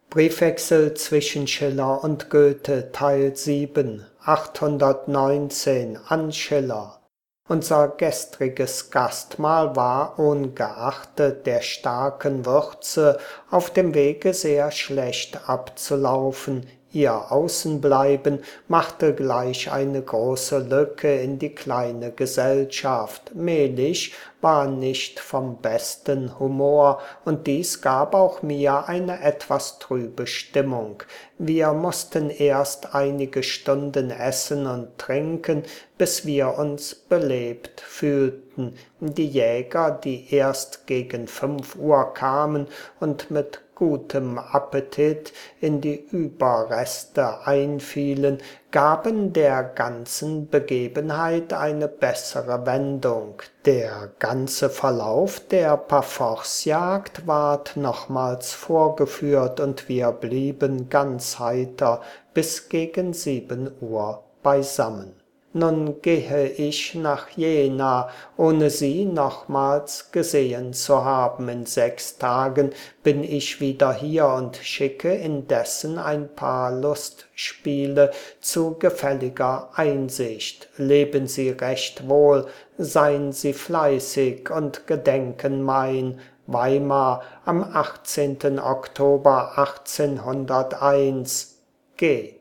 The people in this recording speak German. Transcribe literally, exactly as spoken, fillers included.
Briefwechsel zwischen Schiller und Goethe, Teil sieben, achthundertneunzehn an Schiller. Unser gestriges Gastmahl war, ohngeachtet der starken Würze, auf dem Wege sehr schlecht abzulaufen. Ihr Außenbleiben machte gleich eine große Lücke in die kleine Gesellschaft. Mehlig war nicht vom besten Humor, und dies gab auch mir eine etwas trübe Stimmung. Wir mussten erst einige Stunden essen und trinken, bis wir uns belebt fühlten. Die Jäger, die erst gegen fünf Uhr kamen und mit gutem Appetit in die Überreste einfielen, gaben der ganzen Begebenheit eine bessere Wendung. Der ganze Verlauf der Parforcejagd ward nochmals vorgeführt, und wir blieben ganz heiter bis gegen sieben Uhr beisammen. Nun gehe ich nach Jena, ohne sie nochmals gesehen zu haben. In sechs Tagen bin ich wieder hier und schicke indessen ein paar Lustspiele zu gefälliger Einsicht. Leben Sie recht wohl, seien Sie fleißig und gedenken mein. Weimar am achtzehnten Oktober achtzehnhunderteins. G